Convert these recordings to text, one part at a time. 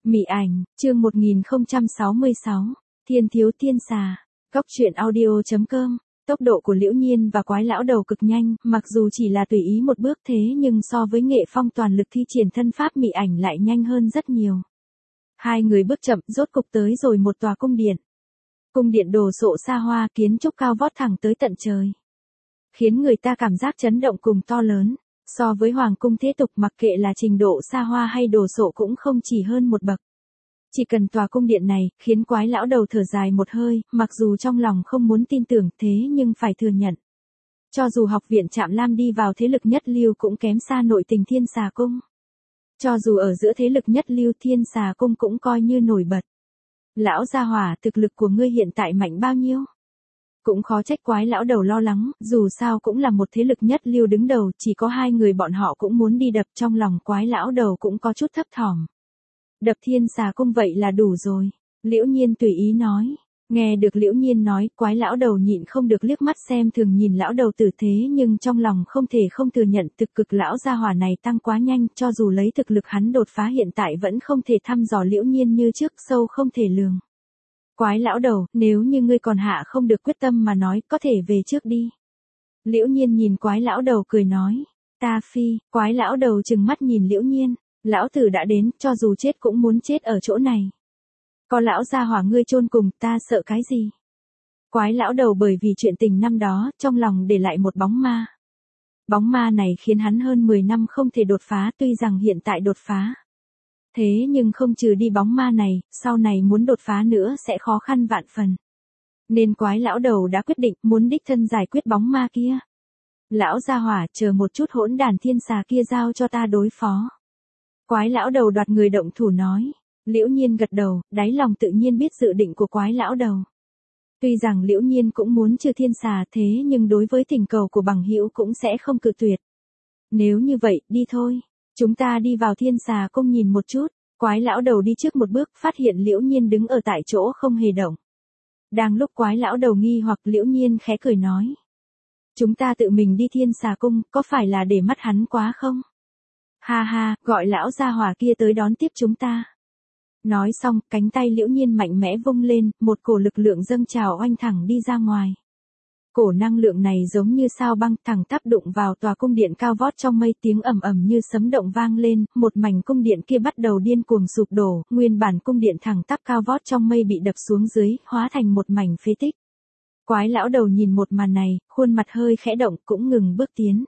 Mị ảnh, chương 1066, Thiên thiếu thiên xà. Cóc truyện audio.com. Tốc độ của Liễu Nhiên và Quái Lão Đầu cực nhanh, mặc dù chỉ là tùy ý một bước thế nhưng so với Nghệ Phong toàn lực thi triển thân pháp mị ảnh lại nhanh hơn rất nhiều. Hai người bước chậm, rốt cục tới rồi một tòa cung điện. Cung điện đồ sộ xa hoa, kiến trúc cao vót thẳng tới tận trời, khiến người ta cảm giác chấn động cùng to lớn. So với hoàng cung thế tục, mặc kệ là trình độ xa hoa hay đồ sộ cũng không chỉ hơn một bậc. Chỉ cần tòa cung điện này, khiến Quái Lão Đầu thở dài một hơi, mặc dù trong lòng không muốn tin tưởng thế nhưng phải thừa nhận. Cho dù học viện Trạm Lam đi vào thế lực nhất lưu cũng kém xa nội tình Thiên Xà Cung. Cho dù ở giữa thế lực nhất lưu, Thiên Xà Cung cũng coi như nổi bật. Lão gia hỏa, thực lực của ngươi hiện tại mạnh bao nhiêu? Cũng khó trách Quái Lão Đầu lo lắng, dù sao cũng là một thế lực nhất lưu đứng đầu, chỉ có hai người bọn họ cũng muốn đi đập, trong lòng Quái Lão Đầu cũng có chút thấp thỏm. Đập Thiên Xà Cung vậy là đủ rồi, Liễu Nhiên tùy ý nói. Nghe được Liễu Nhiên nói, Quái Lão Đầu nhịn không được liếc mắt xem thường nhìn lão đầu tử thế nhưng trong lòng không thể không thừa nhận thực lực lão gia hỏa này tăng quá nhanh, cho dù lấy thực lực hắn đột phá hiện tại vẫn không thể thăm dò Liễu Nhiên như trước, sâu không thể lường. Quái Lão Đầu, nếu như ngươi còn hạ không được quyết tâm mà nói, có thể về trước đi. Liễu Nhiên nhìn Quái Lão Đầu cười nói. Ta phi. Quái Lão Đầu trừng mắt nhìn Liễu Nhiên. Lão tử đã đến, cho dù chết cũng muốn chết ở chỗ này. Có lão gia hỏa ngươi chôn cùng, ta sợ cái gì? Quái Lão Đầu bởi vì chuyện tình năm đó, trong lòng để lại một bóng ma. Bóng ma này khiến hắn hơn 10 năm không thể đột phá, tuy rằng hiện tại đột phá. Thế nhưng không trừ đi bóng ma này, sau này muốn đột phá nữa sẽ khó khăn vạn phần. Nên Quái Lão Đầu đã quyết định muốn đích thân giải quyết bóng ma kia. Lão gia hỏa, chờ một chút, hỗn đàn thiên xà kia giao cho ta đối phó. Quái Lão Đầu đoạt người động thủ nói. Liễu Nhiên gật đầu, đáy lòng tự nhiên biết dự định của Quái Lão Đầu. Tuy rằng Liễu Nhiên cũng muốn trừ thiên xà thế nhưng đối với thỉnh cầu của bằng hữu cũng sẽ không cự tuyệt. Nếu như vậy, đi thôi. Chúng ta đi vào Thiên Xà Cung nhìn một chút. Quái Lão Đầu đi trước một bước, phát hiện Liễu Nhiên đứng ở tại chỗ không hề động. Đang lúc Quái Lão Đầu nghi hoặc, Liễu Nhiên khẽ cười nói. Chúng ta tự mình đi Thiên Xà Cung, có phải là để mắt hắn quá không? Ha ha, gọi lão gia hỏa kia tới đón tiếp chúng ta. Nói xong, cánh tay Liễu Nhiên mạnh mẽ vung lên, một cổ lực lượng dâng trào oanh thẳng đi ra ngoài. Cổ năng lượng này giống như sao băng thẳng tắp đụng vào tòa cung điện cao vót trong mây, tiếng ầm ầm như sấm động vang lên, một mảnh cung điện kia bắt đầu điên cuồng sụp đổ, nguyên bản cung điện thẳng tắp cao vót trong mây bị đập xuống dưới, hóa thành một mảnh phế tích. Quái Lão Đầu nhìn một màn này, khuôn mặt hơi khẽ động cũng ngừng bước tiến.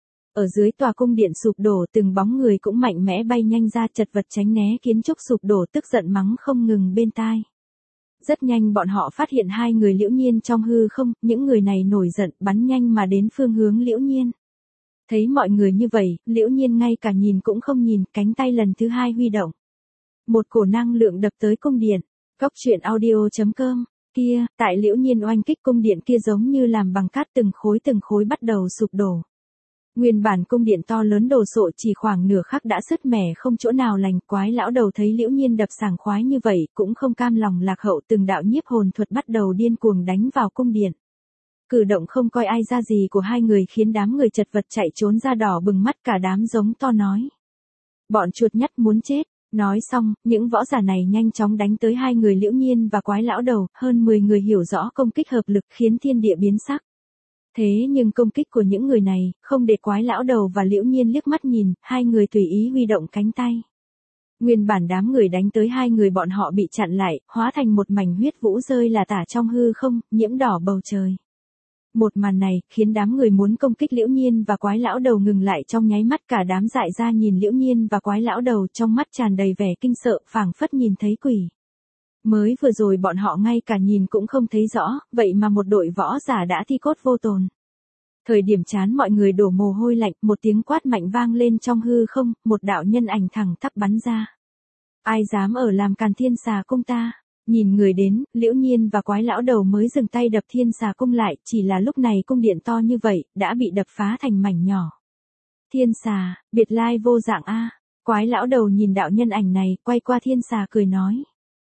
Ở dưới tòa cung điện sụp đổ, từng bóng người cũng mạnh mẽ bay nhanh ra, chật vật tránh né kiến trúc sụp đổ, tức giận mắng không ngừng bên tai. Rất nhanh bọn họ phát hiện hai người Liễu Nhiên trong hư không, những người này nổi giận bắn nhanh mà đến phương hướng Liễu Nhiên. Thấy mọi người như vậy, Liễu Nhiên ngay cả nhìn cũng không nhìn, cánh tay lần thứ hai huy động. Một cổ năng lượng đập tới cung điện. Cóc truyện audio.com. Kia, tại Liễu Nhiên oanh kích cung điện kia giống như làm bằng cát, từng khối bắt đầu sụp đổ. Nguyên bản cung điện to lớn đồ sộ chỉ khoảng nửa khắc đã sứt mẻ không chỗ nào lành. Quái Lão Đầu thấy Liễu Nhiên đập sảng khoái như vậy, cũng không cam lòng lạc hậu, từng đạo nhiếp hồn thuật bắt đầu điên cuồng đánh vào cung điện. Cử động không coi ai ra gì của hai người khiến đám người chật vật chạy trốn ra, đỏ bừng mắt cả đám giống to nói. Bọn chuột nhắt muốn chết. Nói xong, những võ giả này nhanh chóng đánh tới hai người Liễu Nhiên và Quái Lão Đầu, hơn 10 người hiểu rõ công kích hợp lực khiến thiên địa biến sắc. Thế nhưng công kích của những người này, không để Quái Lão Đầu và Liễu Nhiên liếc mắt nhìn, hai người tùy ý huy động cánh tay. Nguyên bản đám người đánh tới hai người bọn họ bị chặn lại, hóa thành một mảnh huyết vũ rơi là tả trong hư không, nhiễm đỏ bầu trời. Một màn này, khiến đám người muốn công kích Liễu Nhiên và Quái Lão Đầu ngừng lại trong nháy mắt, cả đám dại ra nhìn Liễu Nhiên và Quái Lão Đầu, trong mắt tràn đầy vẻ kinh sợ, phảng phất nhìn thấy quỷ. Mới vừa rồi bọn họ ngay cả nhìn cũng không thấy rõ, vậy mà một đội võ giả đã thi cốt vô tồn. Thời điểm chán mọi người đổ mồ hôi lạnh, một tiếng quát mạnh vang lên trong hư không, một đạo nhân ảnh thẳng tắp bắn ra. Ai dám ở làm càn Thiên Xà Cung ta? Nhìn người đến, Liễu Nhiên và Quái Lão Đầu mới dừng tay đập Thiên Xà Cung lại, chỉ là lúc này cung điện to như vậy, đã bị đập phá thành mảnh nhỏ. Thiên Xà, biệt lai vô dạng a. Quái Lão Đầu nhìn đạo nhân ảnh này, quay qua Thiên Xà cười nói.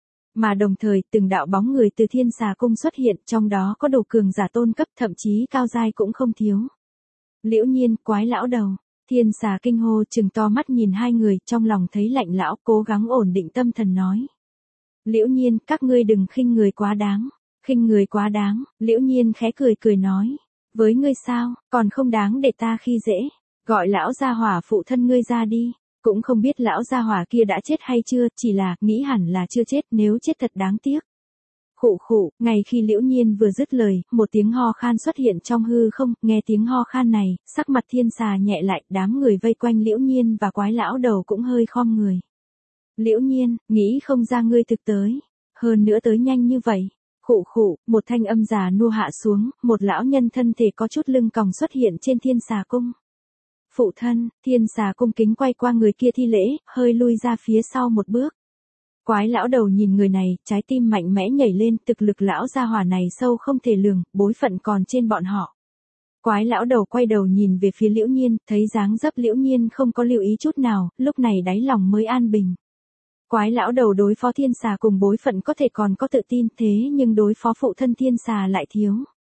Mà đồng thời, từng đạo bóng người từ Thiên Xà Cung xuất hiện, trong đó có đủ cường giả tôn cấp, thậm chí cao giai cũng không thiếu. Liễu Nhiên, Quái Lão Đầu, Thiên xà kinh hô trừng to mắt nhìn hai người, trong lòng thấy lạnh lão, cố gắng ổn định tâm thần nói. Liễu Nhiên, các ngươi đừng khinh người quá đáng. Khinh người quá đáng, Liễu Nhiên khẽ cười cười nói. Với ngươi sao, còn không đáng để ta khi dễ. Gọi lão gia hỏa phụ thân ngươi ra đi. Cũng không biết lão gia hỏa kia đã chết hay chưa, chỉ là, nghĩ hẳn là chưa chết, nếu chết thật đáng tiếc. Khụ khụ, ngay khi Liễu Nhiên vừa dứt lời, một tiếng ho khan xuất hiện trong hư không, nghe tiếng ho khan này, sắc mặt thiên xà nhẹ lại, đám người vây quanh Liễu Nhiên và quái lão đầu cũng hơi khom người. Liễu Nhiên, nghĩ không ra ngươi thực tới. Hơn nữa tới nhanh như vậy. Khụ khụ, một thanh âm già nua hạ xuống, một lão nhân thân thể có chút lưng còng xuất hiện trên thiên xà cung. Phụ thân, thiên xà cung kính quay qua người kia thi lễ, hơi lui ra phía sau một bước. Quái lão đầu nhìn người này, trái tim mạnh mẽ nhảy lên, thực lực lão gia hỏa này sâu không thể lường, bối phận còn trên bọn họ. Quái lão đầu quay đầu nhìn về phía Liễu Nhiên, thấy dáng dấp Liễu Nhiên không có lưu ý chút nào, lúc này đáy lòng mới an bình. Quái lão đầu đối phó thiên xà cùng bối phận có thể còn có tự tin, thế nhưng đối phó phụ thân thiên xà lại thiếu.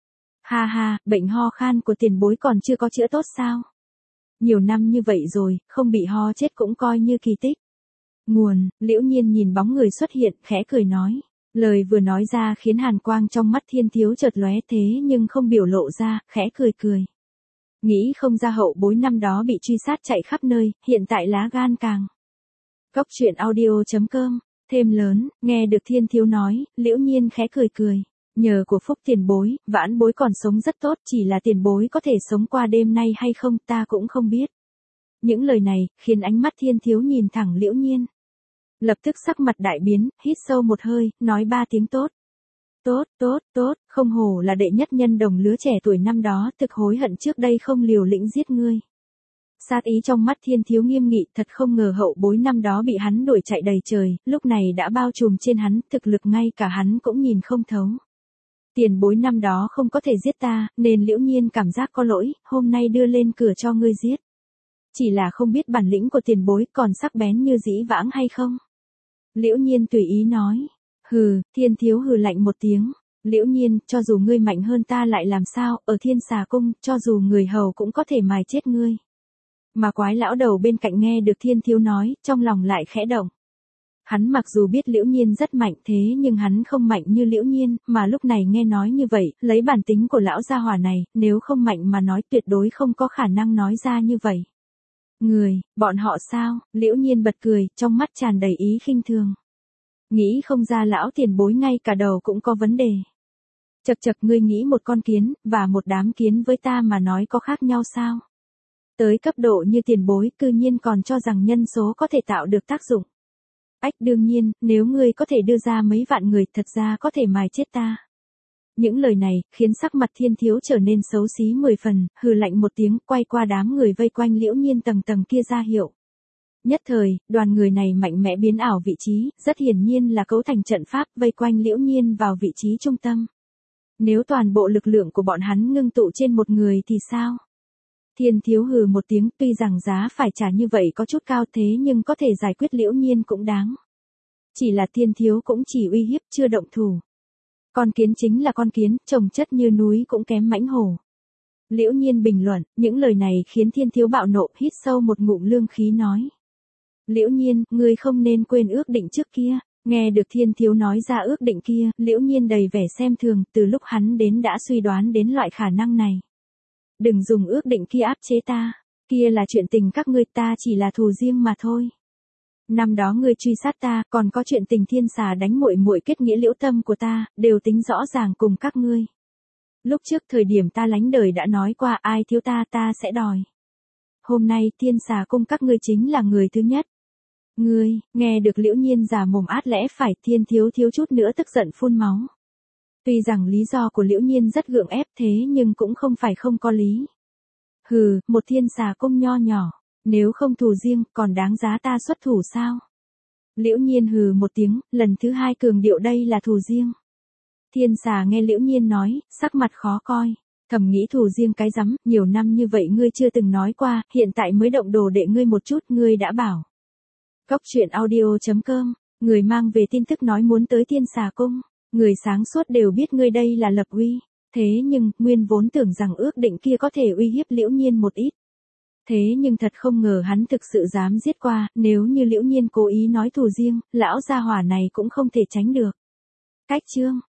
Ha ha, bệnh ho khan của tiền bối còn chưa có chữa tốt sao? Nhiều năm như vậy rồi, không bị ho chết cũng coi như kỳ tích. Nguồn, Liễu Nhiên nhìn bóng người xuất hiện, khẽ cười nói. Lời vừa nói ra khiến hàn quang trong mắt thiên thiếu chợt lóe thế nhưng không biểu lộ ra, khẽ cười cười. Nghĩ không ra hậu bối năm đó bị truy sát chạy khắp nơi, hiện tại lá gan càng. Góc truyện audio.com, thêm lớn, nghe được thiên thiếu nói, Liễu Nhiên khẽ cười cười. Nhờ của phúc tiền bối, vãn bối còn sống rất tốt, chỉ là tiền bối có thể sống qua đêm nay hay không ta cũng không biết. Những lời này, khiến ánh mắt thiên thiếu nhìn thẳng Liễu Nhiên. Lập tức sắc mặt đại biến, hít sâu một hơi, nói ba tiếng tốt. Tốt, tốt, tốt, không hổ là đệ nhất nhân đồng lứa trẻ tuổi năm đó, thực hối hận trước đây không liều lĩnh giết ngươi. Sát ý trong mắt thiên thiếu nghiêm nghị, thật không ngờ hậu bối năm đó bị hắn đuổi chạy đầy trời, lúc này đã bao trùm trên hắn, thực lực ngay cả hắn cũng nhìn không thấu. Tiền bối năm đó không có thể giết ta, nên Liễu Nhiên cảm giác có lỗi, hôm nay đưa lên cửa cho ngươi giết. Chỉ là không biết bản lĩnh của tiền bối còn sắc bén như dĩ vãng hay không. Liễu Nhiên tùy ý nói. Hừ, thiên thiếu hừ lạnh một tiếng. Liễu Nhiên, cho dù ngươi mạnh hơn ta lại làm sao, ở thiên xà cung, cho dù người hầu cũng có thể mài chết ngươi. Mà quái lão đầu bên cạnh nghe được thiên thiếu nói, trong lòng lại khẽ động. Hắn mặc dù biết Liễu Nhiên rất mạnh thế nhưng hắn không mạnh như Liễu Nhiên, mà lúc này nghe nói như vậy, lấy bản tính của lão gia hỏa này, nếu không mạnh mà nói tuyệt đối không có khả năng nói ra như vậy. Người, bọn họ sao? Liễu Nhiên bật cười, trong mắt tràn đầy ý khinh thường. Nghĩ không ra lão tiền bối ngay cả đầu cũng có vấn đề. Chậc chậc, ngươi nghĩ một con kiến, và một đám kiến với ta mà nói có khác nhau sao? Tới cấp độ như tiền bối, cư nhiên còn cho rằng nhân số có thể tạo được tác dụng. Ách, đương nhiên, nếu ngươi có thể đưa ra mấy vạn người, thật ra có thể mài chết ta. Những lời này, khiến sắc mặt thiên thiếu trở nên xấu xí 10 phần, hừ lạnh một tiếng, quay qua đám người vây quanh Liễu Nhiên tầng tầng kia ra hiệu. Nhất thời, đoàn người này mạnh mẽ biến ảo vị trí, rất hiển nhiên là cấu thành trận pháp vây quanh Liễu Nhiên vào vị trí trung tâm. Nếu toàn bộ lực lượng của bọn hắn ngưng tụ trên một người thì sao? Thiên thiếu hừ một tiếng, tuy rằng giá phải trả như vậy có chút cao thế nhưng có thể giải quyết Liễu Nhiên cũng đáng. Chỉ là thiên thiếu cũng chỉ uy hiếp chưa động thủ. Con kiến chính là con kiến, trồng chất như núi cũng kém mãnh hổ. Liễu Nhiên bình luận, những lời này khiến thiên thiếu bạo nộ, hít sâu một ngụm lương khí nói. Liễu Nhiên, ngươi không nên quên ước định trước kia. Nghe được thiên thiếu nói ra ước định kia, Liễu Nhiên đầy vẻ xem thường, từ lúc hắn đến đã suy đoán đến loại khả năng này. Đừng dùng ước định kia áp chế ta, kia là chuyện tình các ngươi, ta chỉ là thù riêng mà thôi. Năm đó ngươi truy sát ta, còn có chuyện tình thiên xà đánh muội muội kết nghĩa Liễu Tâm của ta, đều tính rõ ràng cùng các ngươi. Lúc trước thời điểm ta lánh đời đã nói qua ai thiếu ta ta sẽ đòi. Hôm nay thiên xà cung các ngươi chính là người thứ nhất. Ngươi, nghe được Liễu Nhiên già mồm át lẽ phải, thiên thiếu thiếu chút nữa tức giận phun máu. Tuy rằng lý do của Liễu Nhiên rất gượng ép thế nhưng cũng không phải không có lý. Hừ, một thiên xà cung nho nhỏ, nếu không thù riêng còn đáng giá ta xuất thủ sao? Liễu Nhiên hừ một tiếng, lần thứ hai cường điệu đây là thù riêng. Thiên xà nghe Liễu Nhiên nói, sắc mặt khó coi, thầm nghĩ thù riêng cái rắm, nhiều năm như vậy ngươi chưa từng nói qua, hiện tại mới động đồ đệ ngươi một chút, ngươi đã bảo. Góc truyện audio.com, người mang về tin tức nói muốn tới thiên xà cung, người sáng suốt đều biết ngươi đây là lập uy, thế nhưng, nguyên vốn tưởng rằng ước định kia có thể uy hiếp Liễu Nhiên một ít. Thế nhưng thật không ngờ hắn thực sự dám giết qua, nếu như Liễu Nhiên cố ý nói thù riêng, lão gia hỏa này cũng không thể tránh được. Cách chương